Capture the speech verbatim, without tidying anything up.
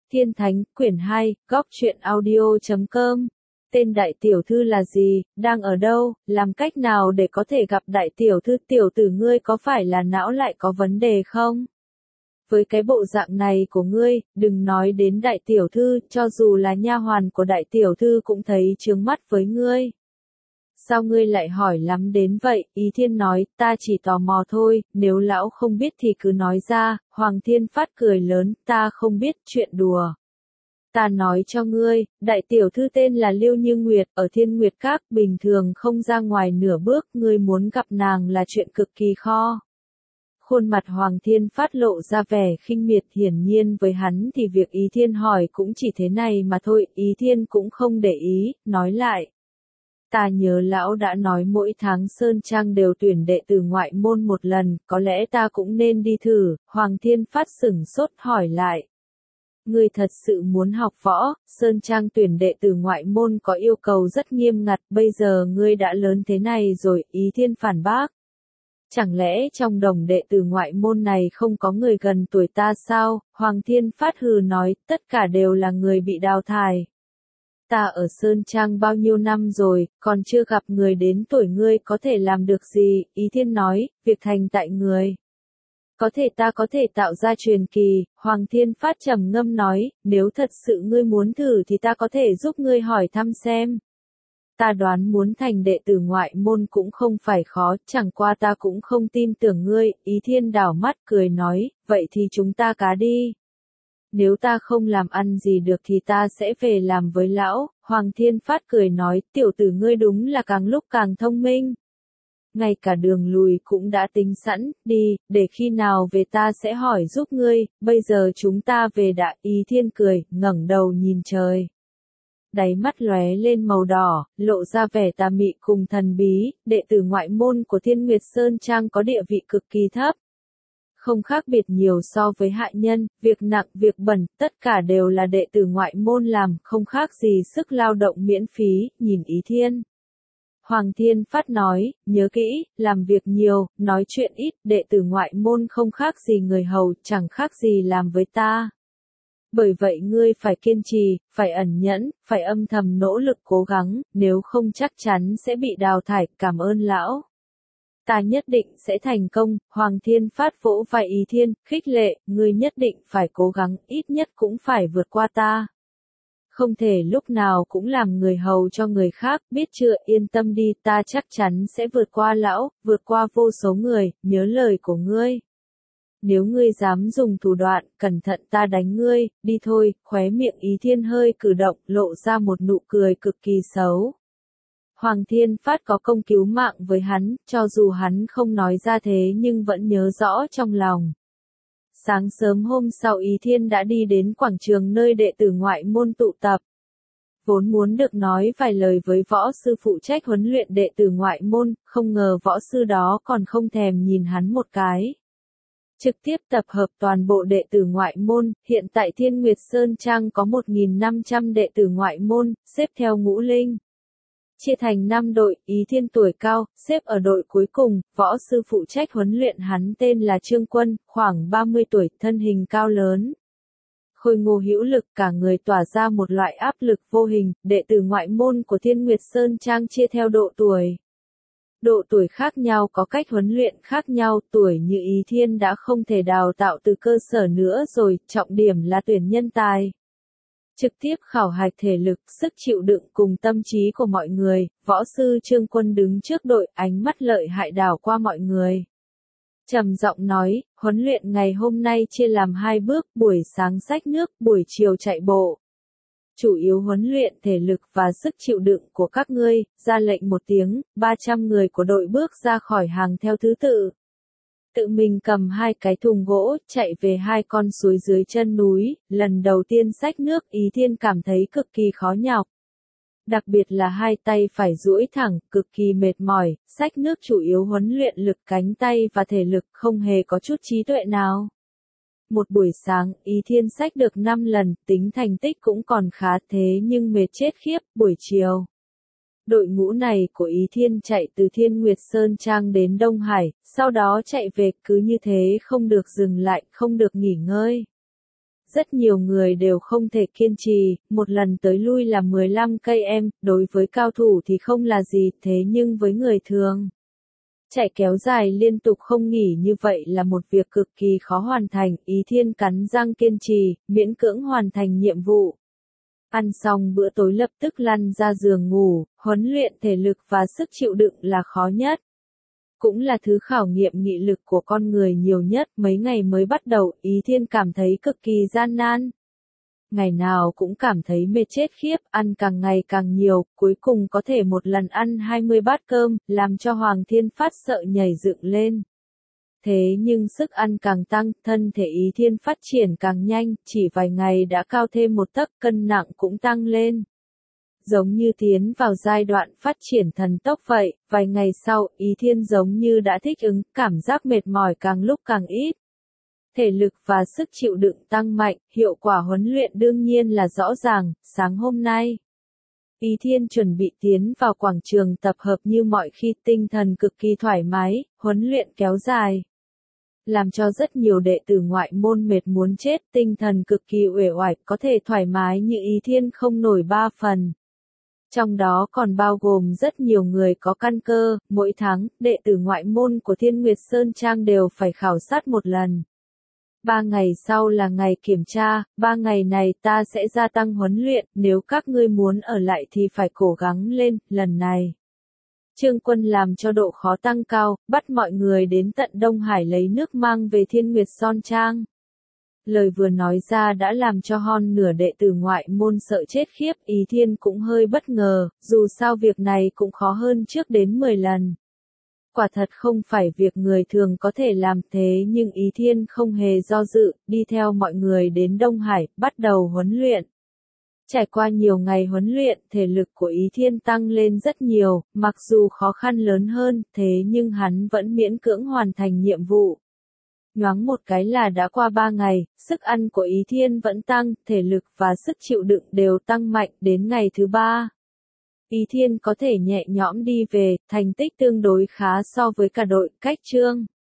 Thiên Thánh, quyển hai, góc truyện audio chấm com. Tên đại tiểu thư là gì, đang ở đâu, làm cách nào để có thể gặp đại tiểu thư, tiểu tử ngươi có phải là não lại có vấn đề không? Với cái bộ dạng này của ngươi, đừng nói đến đại tiểu thư, cho dù là nha hoàn của đại tiểu thư cũng thấy chướng mắt với ngươi. Sao ngươi lại hỏi lắm đến vậy? Ý Thiên nói, ta chỉ tò mò thôi, nếu lão không biết thì cứ nói ra. Hoàng Thiên Phát cười lớn, ta không biết, chuyện đùa. Ta nói cho ngươi, đại tiểu thư tên là Liêu Như Nguyệt, ở Thiên Nguyệt Các, bình thường không ra ngoài nửa bước, ngươi muốn gặp nàng là chuyện cực kỳ khó. Khuôn mặt Hoàng Thiên Phát lộ ra vẻ khinh miệt, hiển nhiên với hắn thì việc Ý Thiên hỏi cũng chỉ thế này mà thôi, Ý Thiên cũng không để ý, nói lại. Ta nhớ lão đã nói mỗi tháng Sơn Trang đều tuyển đệ tử ngoại môn một lần, có lẽ ta cũng nên đi thử. Hoàng Thiên Phát sửng sốt hỏi lại. Ngươi thật sự muốn học võ? Sơn Trang tuyển đệ tử ngoại môn có yêu cầu rất nghiêm ngặt, bây giờ ngươi đã lớn thế này rồi, Ý Thiên phản bác. Chẳng lẽ trong đồng đệ tử ngoại môn này không có người gần tuổi ta sao? Hoàng Thiên Phát hừ nói, tất cả đều là người bị đào thải. Ta ở Sơn Trang bao nhiêu năm rồi, còn chưa gặp người đến tuổi ngươi có thể làm được gì, Ý Thiên nói, việc thành tại người. Có thể ta có thể tạo ra truyền kỳ, Hoàng Thiên Phát trầm ngâm nói, nếu thật sự ngươi muốn thử thì ta có thể giúp ngươi hỏi thăm xem. Ta đoán muốn thành đệ tử ngoại môn cũng không phải khó, chẳng qua ta cũng không tin tưởng ngươi, Ý Thiên đảo mắt cười nói, vậy thì chúng ta cá đi. Nếu ta không làm ăn gì được thì ta sẽ về làm với lão. Hoàng Thiên Phát cười nói, tiểu tử ngươi đúng là càng lúc càng thông minh. Ngay cả đường lùi cũng đã tính sẵn, đi, để khi nào về ta sẽ hỏi giúp ngươi, bây giờ chúng ta về đã. Ý Thiên cười, ngẩng đầu nhìn trời. Đáy mắt lóe lên màu đỏ, lộ ra vẻ tà mị cùng thần bí, đệ tử ngoại môn của Thiên Nguyệt Sơn Trang có địa vị cực kỳ thấp. Không khác biệt nhiều so với hạ nhân, việc nặng, việc bẩn, tất cả đều là đệ tử ngoại môn làm, không khác gì sức lao động miễn phí, nhìn Ý Thiên. Hoàng Thiên Phát nói, nhớ kỹ, làm việc nhiều, nói chuyện ít, đệ tử ngoại môn không khác gì người hầu, chẳng khác gì làm với ta. Bởi vậy ngươi phải kiên trì, phải ẩn nhẫn, phải âm thầm nỗ lực cố gắng, nếu không chắc chắn sẽ bị đào thải, cảm ơn lão. Ta nhất định sẽ thành công. Hoàng Thiên Phát vỗ vai Ý Thiên, khích lệ, ngươi nhất định phải cố gắng, ít nhất cũng phải vượt qua ta. Không thể lúc nào cũng làm người hầu cho người khác, biết chưa, yên tâm đi, ta chắc chắn sẽ vượt qua lão, vượt qua vô số người, nhớ lời của ngươi. Nếu ngươi dám dùng thủ đoạn, cẩn thận ta đánh ngươi, đi thôi, khóe miệng Ý Thiên hơi cử động, lộ ra một nụ cười cực kỳ xấu. Hoàng Thiên Phát có công cứu mạng với hắn, cho dù hắn không nói ra thế nhưng vẫn nhớ rõ trong lòng. Sáng sớm hôm sau Ý Thiên đã đi đến quảng trường nơi đệ tử ngoại môn tụ tập. Vốn muốn được nói vài lời với võ sư phụ trách huấn luyện đệ tử ngoại môn, không ngờ võ sư đó còn không thèm nhìn hắn một cái. Trực tiếp tập hợp toàn bộ đệ tử ngoại môn, hiện tại Thiên Nguyệt Sơn Trang có một nghìn năm trăm đệ tử ngoại môn, xếp theo ngũ linh. Chia thành năm đội, Ý Thiên tuổi cao, xếp ở đội cuối cùng, võ sư phụ trách huấn luyện hắn tên là Trương Quân, khoảng ba mươi tuổi, thân hình cao lớn. Khôi ngô hữu lực, cả người tỏa ra một loại áp lực vô hình, đệ tử ngoại môn của Thiên Nguyệt Sơn Trang chia theo độ tuổi. Độ tuổi khác nhau có cách huấn luyện khác nhau, tuổi như Ý Thiên đã không thể đào tạo từ cơ sở nữa rồi, trọng điểm là tuyển nhân tài. Trực tiếp khảo hạch thể lực, sức chịu đựng cùng tâm trí của mọi người, võ sư Trương Quân đứng trước đội, ánh mắt lợi hại đảo qua mọi người. Trầm giọng nói, huấn luyện ngày hôm nay chia làm hai bước, buổi sáng xách nước, buổi chiều chạy bộ. Chủ yếu huấn luyện thể lực và sức chịu đựng của các ngươi, ra lệnh một tiếng, ba trăm người của đội bước ra khỏi hàng theo thứ tự. Tự mình cầm hai cái thùng gỗ, chạy về hai con suối dưới chân núi, lần đầu tiên xách nước Ý Thiên cảm thấy cực kỳ khó nhọc. Đặc biệt là hai tay phải duỗi thẳng, cực kỳ mệt mỏi, xách nước chủ yếu huấn luyện lực cánh tay và thể lực, không hề có chút trí tuệ nào. Một buổi sáng, Ý Thiên xách được năm lần, tính thành tích cũng còn khá thế nhưng mệt chết khiếp, buổi chiều. Đội ngũ này của Ý Thiên chạy từ Thiên Nguyệt Sơn Trang đến Đông Hải, sau đó chạy về, cứ như thế không được dừng lại, không được nghỉ ngơi. rất nhiều người đều không thể kiên trì, một lần tới lui là mười lăm cây em, đối với cao thủ thì không là gì, thế nhưng với người thường, chạy kéo dài liên tục không nghỉ như vậy là một việc cực kỳ khó hoàn thành, Ý Thiên cắn răng kiên trì, miễn cưỡng hoàn thành nhiệm vụ. Ăn xong bữa tối lập tức lăn ra giường ngủ, huấn luyện thể lực và sức chịu đựng là khó nhất. Cũng là thứ khảo nghiệm nghị lực của con người nhiều nhất, mấy ngày mới bắt đầu, Ý Thiên cảm thấy cực kỳ gian nan. Ngày nào cũng cảm thấy mệt chết khiếp, ăn càng ngày càng nhiều, cuối cùng có thể một lần ăn hai mươi bát cơm, làm cho Hoàng Thiên Phát sợ nhảy dựng lên. Thế nhưng sức ăn càng tăng, thân thể Ý Thiên phát triển càng nhanh, chỉ vài ngày đã cao thêm một tấc, cân nặng cũng tăng lên. Giống như tiến vào giai đoạn phát triển thần tốc vậy, vài ngày sau, Ý Thiên giống như đã thích ứng, cảm giác mệt mỏi càng lúc càng ít. Thể lực và sức chịu đựng tăng mạnh, hiệu quả huấn luyện đương nhiên là rõ ràng, sáng hôm nay. Ý Thiên chuẩn bị tiến vào quảng trường tập hợp như mọi khi, tinh thần cực kỳ thoải mái, huấn luyện kéo dài. Làm cho rất nhiều đệ tử ngoại môn mệt muốn chết, tinh thần cực kỳ uể oải, có thể thoải mái như Ý Thiên không nổi ba phần. Trong đó còn bao gồm rất nhiều người có căn cơ, mỗi tháng, đệ tử ngoại môn của Thiên Nguyệt Sơn Trang đều phải khảo sát một lần. Ba ngày sau là ngày kiểm tra, ba ngày này ta sẽ gia tăng huấn luyện, nếu các ngươi muốn ở lại thì phải cố gắng lên, lần này. Trương Quân làm cho độ khó tăng cao, bắt mọi người đến tận Đông Hải lấy nước mang về Thiên Nguyệt Sơn Trang. Lời vừa nói ra đã làm cho hơn nửa đệ tử ngoại môn sợ chết khiếp, Ý Thiên cũng hơi bất ngờ, dù sao việc này cũng khó hơn trước đến mười lần. Quả thật không phải việc người thường có thể làm, thế nhưng Ý Thiên không hề do dự, đi theo mọi người đến Đông Hải, bắt đầu huấn luyện. Trải qua nhiều ngày huấn luyện, thể lực của Ý Thiên tăng lên rất nhiều, mặc dù khó khăn lớn hơn, thế nhưng hắn vẫn miễn cưỡng hoàn thành nhiệm vụ. Nhoáng một cái là đã qua ba ngày, sức ăn của Ý Thiên vẫn tăng, thể lực và sức chịu đựng đều tăng mạnh, đến ngày thứ ba. Ý Thiên có thể nhẹ nhõm đi về, thành tích tương đối khá so với cả đội, cách Trương